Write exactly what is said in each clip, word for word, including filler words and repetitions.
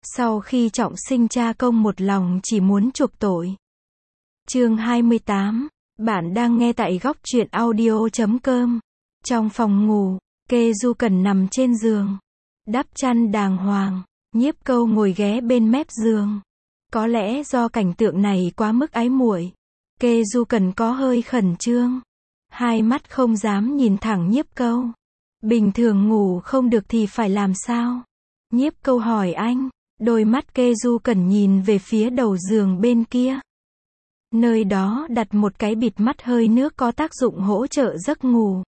Sau khi trọng sinh cha công một lòng chỉ muốn chuộc tội. Chương hai mươi tám, bạn đang nghe tại góc truyện audio chấm com. Trong phòng ngủ, Kê Du Cẩn nằm trên giường, đắp chăn đàng hoàng, Nhiếp Câu ngồi ghé bên mép giường. Có lẽ do cảnh tượng này quá mức ái muội, Kê Du Cẩn có hơi khẩn trương, hai mắt không dám nhìn thẳng Nhiếp Câu. Bình thường ngủ không được thì phải làm sao? Nhiếp Câu hỏi anh. Đôi mắt Kê Du Cẩn nhìn về phía đầu giường bên kia. Nơi đó đặt một cái bịt mắt hơi nước có tác dụng hỗ trợ giấc ngủ.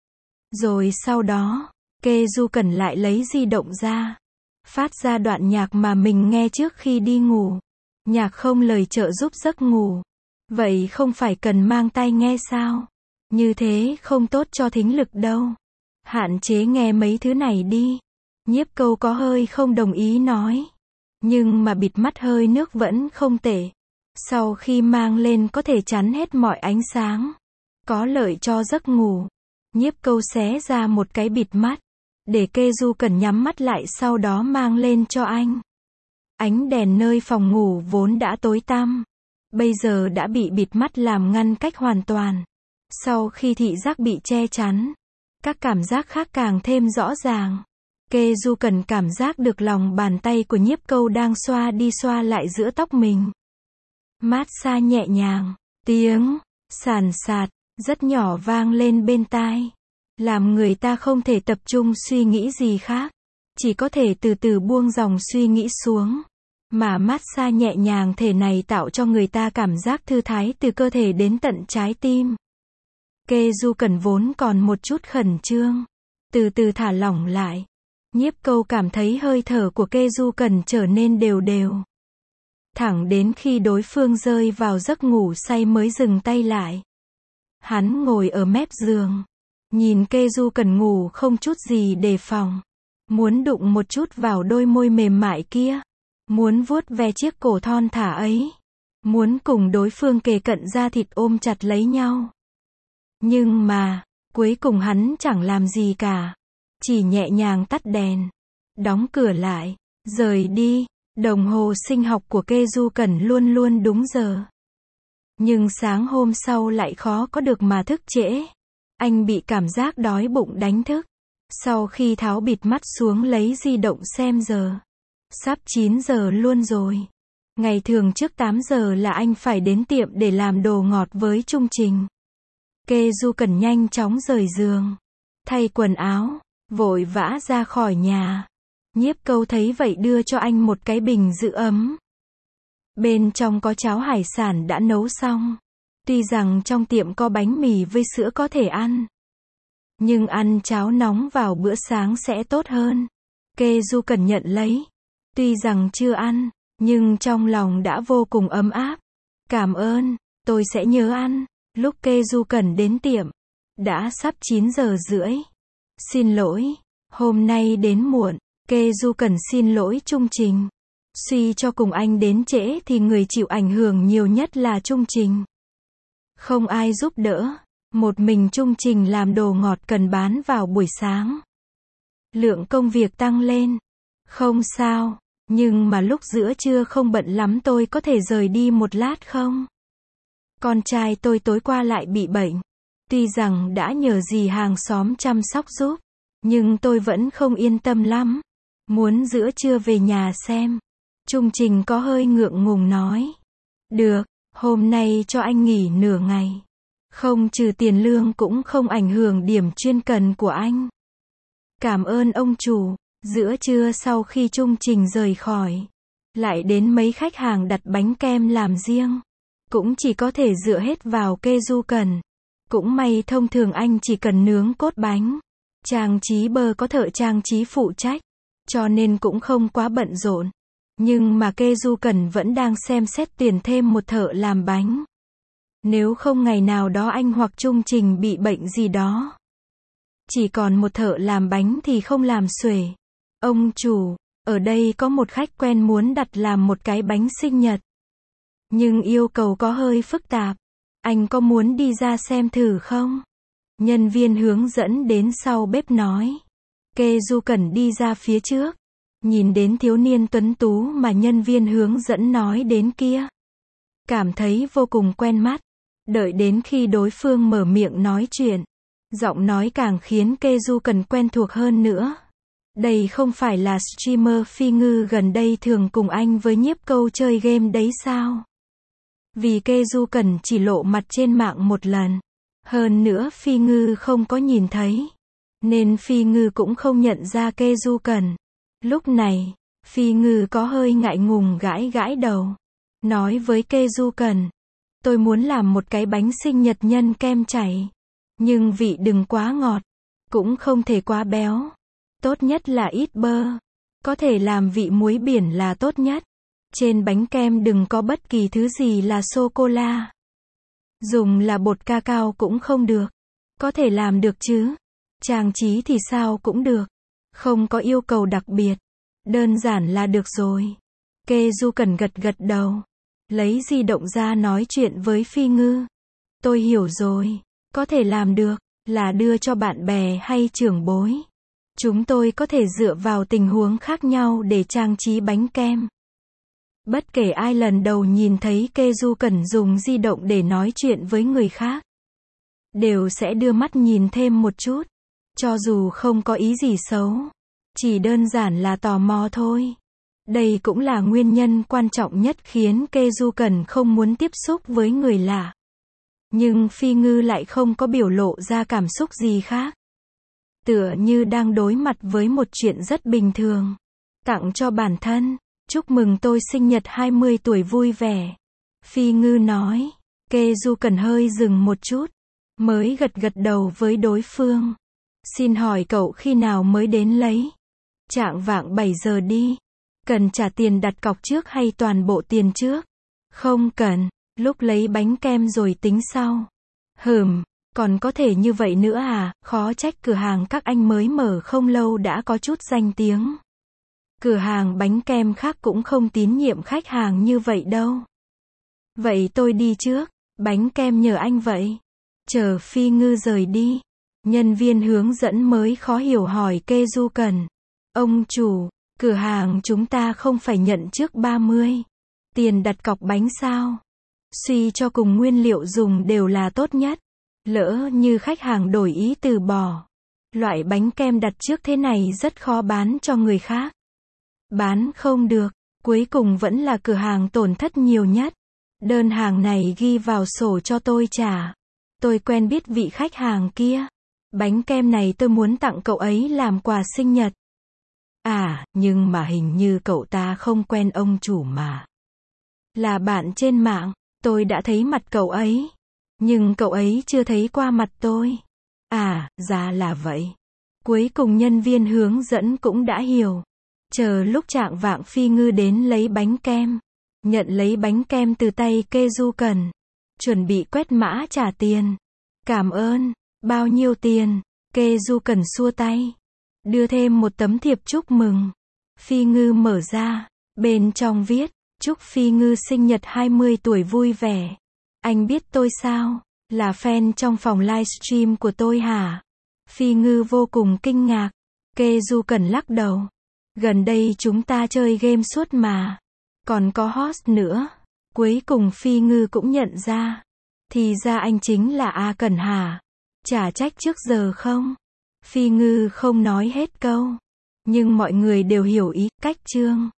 Rồi sau đó, Kê Du Cẩn lại lấy di động ra, phát ra đoạn nhạc mà mình nghe trước khi đi ngủ. Nhạc không lời trợ giúp giấc ngủ. Vậy không phải cần mang tai nghe sao? Như thế không tốt cho thính lực đâu. Hạn chế nghe mấy thứ này đi. Nhiếp Câu có hơi không đồng ý nói. Nhưng mà bịt mắt hơi nước vẫn không tệ. Sau khi mang lên có thể chắn hết mọi ánh sáng, có lợi cho giấc ngủ. Nhiếp Câu xé ra một cái bịt mắt, để Kê Du Cẩn nhắm mắt lại sau đó mang lên cho anh. Ánh đèn nơi phòng ngủ vốn đã tối tăm, bây giờ đã bị bịt mắt làm ngăn cách hoàn toàn. Sau khi thị giác bị che chắn, các cảm giác khác càng thêm rõ ràng. Kê Du Cẩn cảm giác được lòng bàn tay của Nhiếp Câu đang xoa đi xoa lại giữa tóc mình. Mát xa nhẹ nhàng, tiếng sàn sạt rất nhỏ vang lên bên tai, làm người ta không thể tập trung suy nghĩ gì khác, chỉ có thể từ từ buông dòng suy nghĩ xuống. Mà mát xa nhẹ nhàng thể này tạo cho người ta cảm giác thư thái từ cơ thể đến tận trái tim. Kê Du Cẩn vốn còn một chút khẩn trương, từ từ thả lỏng lại. Nhiếp Câu cảm thấy hơi thở của Kê Du Cẩn trở nên đều đều. Thẳng đến khi đối phương rơi vào giấc ngủ say mới dừng tay lại. Hắn ngồi ở mép giường, nhìn Kê Du Cẩn ngủ không chút gì đề phòng. Muốn đụng một chút vào đôi môi mềm mại kia. Muốn vuốt ve chiếc cổ thon thả ấy. Muốn cùng đối phương kề cận da thịt ôm chặt lấy nhau. Nhưng mà, cuối cùng hắn chẳng làm gì cả. Chỉ nhẹ nhàng tắt đèn, đóng cửa lại, rời đi. Đồng hồ sinh học của Kê Du Cẩn luôn luôn đúng giờ. Nhưng sáng hôm sau lại khó có được mà thức trễ. Anh bị cảm giác đói bụng đánh thức. Sau khi tháo bịt mắt xuống lấy di động xem giờ. Sắp chín giờ luôn rồi. Ngày thường trước tám giờ là anh phải đến tiệm để làm đồ ngọt với Trung Trình. Kê Du Cẩn nhanh chóng rời giường, thay quần áo, vội vã ra khỏi nhà. Nhiếp Câu thấy vậy đưa cho anh một cái bình giữ ấm. Bên trong có cháo hải sản đã nấu xong. Tuy rằng trong tiệm có bánh mì với sữa có thể ăn, nhưng ăn cháo nóng vào bữa sáng sẽ tốt hơn. Kê Du Cẩn nhận lấy. Tuy rằng chưa ăn, nhưng trong lòng đã vô cùng ấm áp. Cảm ơn, tôi sẽ nhớ ăn. Lúc Kê Du Cẩn đến tiệm, đã sắp chín giờ rưỡi. Xin lỗi, hôm nay đến muộn. Kê Du Cẩn xin lỗi Trung Trình. Suy cho cùng anh đến trễ thì người chịu ảnh hưởng nhiều nhất là Trung Trình. Không ai giúp đỡ. Một mình Trung Trình làm đồ ngọt cần bán vào buổi sáng. Lượng công việc tăng lên. Không sao, nhưng mà lúc giữa trưa không bận lắm tôi có thể rời đi một lát không? Con trai tôi tối qua lại bị bệnh. Tuy rằng đã nhờ dì hàng xóm chăm sóc giúp, nhưng tôi vẫn không yên tâm lắm. Muốn giữa trưa về nhà xem. Trung Trình có hơi ngượng ngùng nói. Được, hôm nay cho anh nghỉ nửa ngày. Không trừ tiền lương cũng không ảnh hưởng điểm chuyên cần của anh. Cảm ơn ông chủ. Giữa trưa sau khi Trung Trình rời khỏi, lại đến mấy khách hàng đặt bánh kem làm riêng. Cũng chỉ có thể dựa hết vào Kê Du Cẩn. Cũng may thông thường anh chỉ cần nướng cốt bánh. Trang trí bơ có thợ trang trí phụ trách, cho nên cũng không quá bận rộn. Nhưng mà Kê Du Cẩn vẫn đang xem xét tuyển thêm một thợ làm bánh. Nếu không ngày nào đó anh hoặc Trung Trình bị bệnh gì đó, chỉ còn một thợ làm bánh thì không làm xuể. Ông chủ, ở đây có một khách quen muốn đặt làm một cái bánh sinh nhật. Nhưng yêu cầu có hơi phức tạp. Anh có muốn đi ra xem thử không? Nhân viên hướng dẫn đến sau bếp nói. Kê Du Cẩn đi ra phía trước. nhìn đến thiếu niên tuấn tú mà nhân viên hướng dẫn nói đến kia. Cảm thấy vô cùng quen mắt. Đợi đến khi đối phương mở miệng nói chuyện, giọng nói càng khiến Keju cần quen thuộc hơn nữa. Đây không phải là streamer Phi Ngư gần đây thường cùng anh với Nhiếp Câu chơi game đấy sao? Vì Keju cần chỉ lộ mặt trên mạng một lần. Hơn nữa Phi Ngư không có nhìn thấy. Nên Phi Ngư cũng không nhận ra Keju cần. Lúc này, Phi Ngư có hơi ngại ngùng gãi gãi đầu. Nói với Keju cần. Tôi muốn làm một cái bánh sinh nhật nhân kem chảy. Nhưng vị đừng quá ngọt. Cũng không thể quá béo. Tốt nhất là ít bơ. Có thể làm vị muối biển là tốt nhất. Trên bánh kem đừng có bất kỳ thứ gì là sô-cô-la. Dùng là bột cacao cũng không được. Có thể làm được chứ. Trang trí thì sao cũng được. Không có yêu cầu đặc biệt. Đơn giản là được rồi. Keju cần gật gật đầu. Lấy di động ra nói chuyện với Phi Ngư. Tôi hiểu rồi. Có thể làm được. Là đưa cho bạn bè hay trưởng bối. Chúng tôi có thể dựa vào tình huống khác nhau để trang trí bánh kem. Bất kể ai lần đầu nhìn thấy Keju cần dùng di động để nói chuyện với người khác, đều sẽ đưa mắt nhìn thêm một chút. Cho dù không có ý gì xấu. Chỉ đơn giản là tò mò thôi. Đây cũng là nguyên nhân quan trọng nhất khiến Keju cần không muốn tiếp xúc với người lạ. Nhưng Phi Ngư lại không có biểu lộ ra cảm xúc gì khác. Tựa như đang đối mặt với một chuyện rất bình thường. Tặng cho bản thân. Chúc mừng tôi sinh nhật hai mươi tuổi vui vẻ. Phi Ngư nói. Keju cần hơi dừng một chút. Mới gật gật đầu với đối phương. Xin hỏi cậu khi nào mới đến lấy? Chạng vạng bảy giờ đi. Cần trả tiền đặt cọc trước hay toàn bộ tiền trước? Không cần. Lúc lấy bánh kem rồi tính sau. Hừm. Còn có thể như vậy nữa à? Khó trách cửa hàng các anh mới mở không lâu đã có chút danh tiếng. Cửa hàng bánh kem khác cũng không tín nhiệm khách hàng như vậy đâu. Vậy tôi đi trước. Bánh kem nhờ anh vậy. Chờ Phi Ngư rời đi. Nhân viên hướng dẫn mới khó hiểu hỏi Keju cần. Ông chủ, cửa hàng chúng ta không phải nhận trước ba mươi. Tiền đặt cọc bánh sao? Suy cho cùng nguyên liệu dùng đều là tốt nhất. Lỡ như khách hàng đổi ý từ bỏ. Loại bánh kem đặt trước thế này rất khó bán cho người khác. Bán không được. Cuối cùng vẫn là cửa hàng tổn thất nhiều nhất. Đơn hàng này ghi vào sổ cho tôi trả. Tôi quen biết vị khách hàng kia. Bánh kem này tôi muốn tặng cậu ấy làm quà sinh nhật. À, nhưng mà hình như cậu ta không quen ông chủ mà. Là bạn trên mạng, tôi đã thấy mặt cậu ấy. Nhưng cậu ấy chưa thấy qua mặt tôi. À, ra là vậy. Cuối cùng nhân viên hướng dẫn cũng đã hiểu. Chờ lúc chạng vạng Phi Ngư đến lấy bánh kem. Nhận lấy bánh kem từ tay Keju cần. Chuẩn bị quét mã trả tiền. Cảm ơn. Bao nhiêu tiền? Keju cần xua tay. Đưa thêm một tấm thiệp chúc mừng. Phi Ngư mở ra. Bên trong viết. Chúc Phi Ngư sinh nhật hai mươi tuổi vui vẻ. Anh biết tôi sao? Là fan trong phòng livestream của tôi hả? Phi Ngư vô cùng kinh ngạc. Keju cần lắc đầu. Gần đây chúng ta chơi game suốt mà. Còn có host nữa. Cuối cùng Phi Ngư cũng nhận ra. Thì ra anh chính là A Cần hả? Chả trách trước giờ không? Phi Ngư không nói hết câu. Nhưng mọi người đều hiểu ý, cách chương.